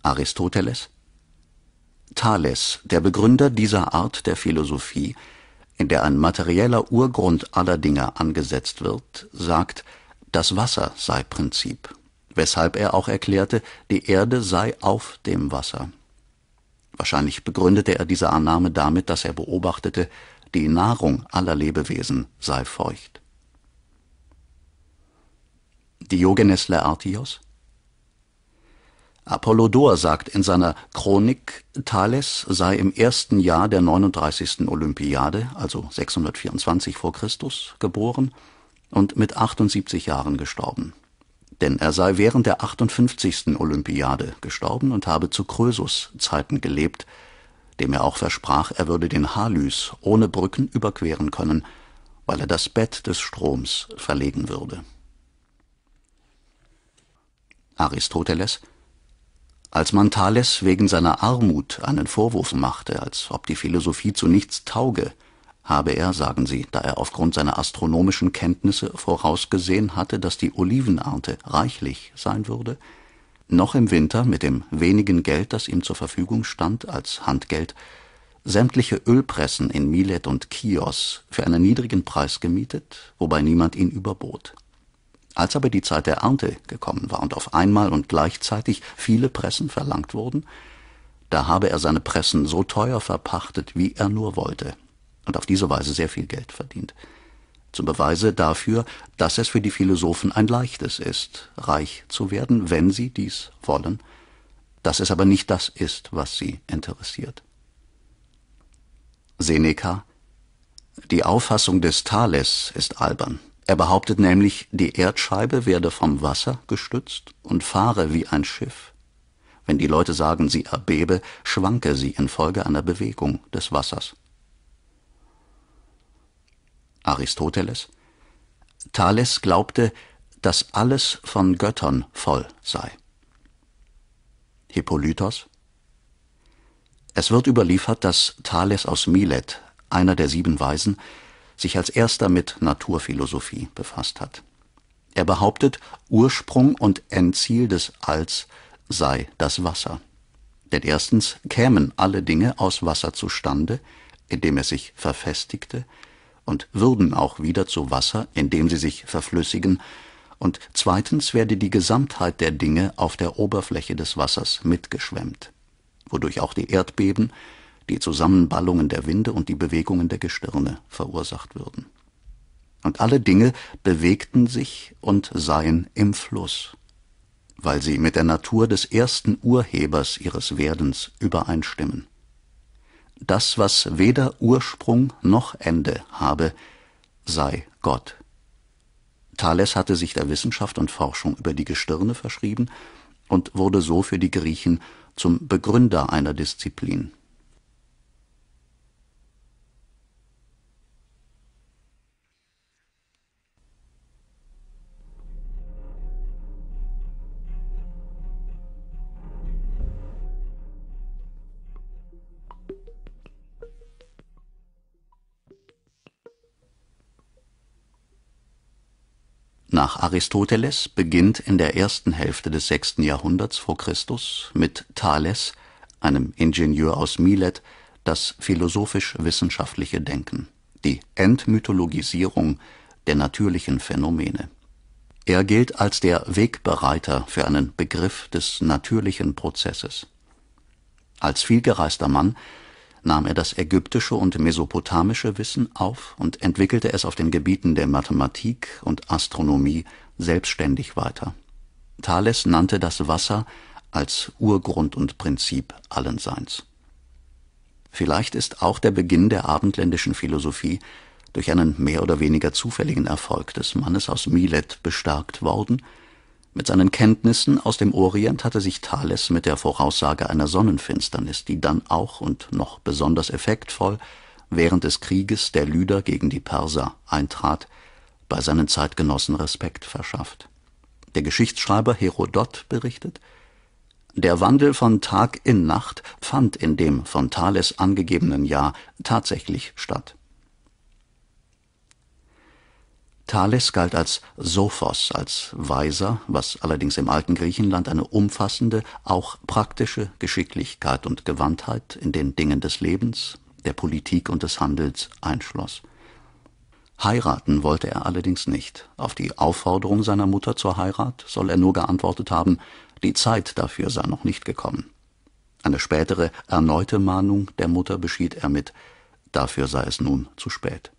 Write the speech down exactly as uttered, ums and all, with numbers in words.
Aristoteles: Thales, der Begründer dieser Art der Philosophie, in der ein materieller Urgrund aller Dinge angesetzt wird, sagt, das Wasser sei Prinzip, weshalb er auch erklärte, die Erde sei auf dem Wasser. Wahrscheinlich begründete er diese Annahme damit, dass er beobachtete, die Nahrung aller Lebewesen sei feucht. Diogenes Laertios: Apollodor sagt in seiner Chronik, Thales sei im ersten Jahr der neununddreißigsten Olympiade, also sechshundertvierundzwanzig vor Christus, geboren und mit achtundsiebzig Jahren gestorben. Denn er sei während der achtundfünfzigsten Olympiade gestorben und habe zu Krösus Zeiten gelebt, dem er auch versprach, er würde den Halys ohne Brücken überqueren können, weil er das Bett des Stroms verlegen würde. Aristoteles: Als man Thales wegen seiner Armut einen Vorwurf machte, als ob die Philosophie zu nichts tauge, habe er, sagen sie, da er aufgrund seiner astronomischen Kenntnisse vorausgesehen hatte, dass die Olivenernte reichlich sein würde, noch im Winter mit dem wenigen Geld, das ihm zur Verfügung stand als Handgeld, sämtliche Ölpressen in Milet und Chios für einen niedrigen Preis gemietet, wobei niemand ihn überbot. Als aber die Zeit der Ernte gekommen war und auf einmal und gleichzeitig viele Pressen verlangt wurden, da habe er seine Pressen so teuer verpachtet, wie er nur wollte, und auf diese Weise sehr viel Geld verdient. Zum Beweise dafür, dass es für die Philosophen ein leichtes ist, reich zu werden, wenn sie dies wollen, dass es aber nicht das ist, was sie interessiert. Seneca: Die Auffassung des Thales ist albern. Er behauptet nämlich, die Erdscheibe werde vom Wasser gestützt und fahre wie ein Schiff. Wenn die Leute sagen, sie erbebe, schwanke sie infolge einer Bewegung des Wassers. Aristoteles: Thales glaubte, dass alles von Göttern voll sei. Hippolytos: Es wird überliefert, dass Thales aus Milet, einer der sieben Weisen, sich als erster mit Naturphilosophie befasst hat. Er behauptet, Ursprung und Endziel des Alls sei das Wasser. Denn erstens kämen alle Dinge aus Wasser zustande, indem es sich verfestigte, und würden auch wieder zu Wasser, indem sie sich verflüssigen, und zweitens werde die Gesamtheit der Dinge auf der Oberfläche des Wassers mitgeschwemmt, wodurch auch die Erdbeben, die Zusammenballungen der Winde und die Bewegungen der Gestirne verursacht würden. Und alle Dinge bewegten sich und seien im Fluss, weil sie mit der Natur des ersten Urhebers ihres Werdens übereinstimmen. Das, was weder Ursprung noch Ende habe, sei Gott. Thales hatte sich der Wissenschaft und Forschung über die Gestirne verschrieben und wurde so für die Griechen zum Begründer einer Disziplin. Nach Aristoteles beginnt in der ersten Hälfte des sechsten Jahrhunderts vor Christus mit Thales, einem Ingenieur aus Milet, das philosophisch-wissenschaftliche Denken, die Entmythologisierung der natürlichen Phänomene. Er gilt als der Wegbereiter für einen Begriff des natürlichen Prozesses. Als vielgereister Mann nahm er das ägyptische und mesopotamische Wissen auf und entwickelte es auf den Gebieten der Mathematik und Astronomie selbstständig weiter. Thales nannte das Wasser als Urgrund und Prinzip allen Seins. Vielleicht ist auch der Beginn der abendländischen Philosophie durch einen mehr oder weniger zufälligen Erfolg des Mannes aus Milet bestärkt worden. Mit seinen Kenntnissen aus dem Orient hatte sich Thales mit der Voraussage einer Sonnenfinsternis, die dann auch und noch besonders effektvoll während des Krieges der Lyder gegen die Perser eintrat, bei seinen Zeitgenossen Respekt verschafft. Der Geschichtsschreiber Herodot berichtet: Der Wandel von Tag in Nacht fand in dem von Thales angegebenen Jahr tatsächlich statt. Thales galt als Sophos, als Weiser, was allerdings im alten Griechenland eine umfassende, auch praktische Geschicklichkeit und Gewandtheit in den Dingen des Lebens, der Politik und des Handels einschloss. Heiraten wollte er allerdings nicht. Auf die Aufforderung seiner Mutter zur Heirat soll er nur geantwortet haben, die Zeit dafür sei noch nicht gekommen. Eine spätere, erneute Mahnung der Mutter beschied er mit: Dafür sei es nun zu spät.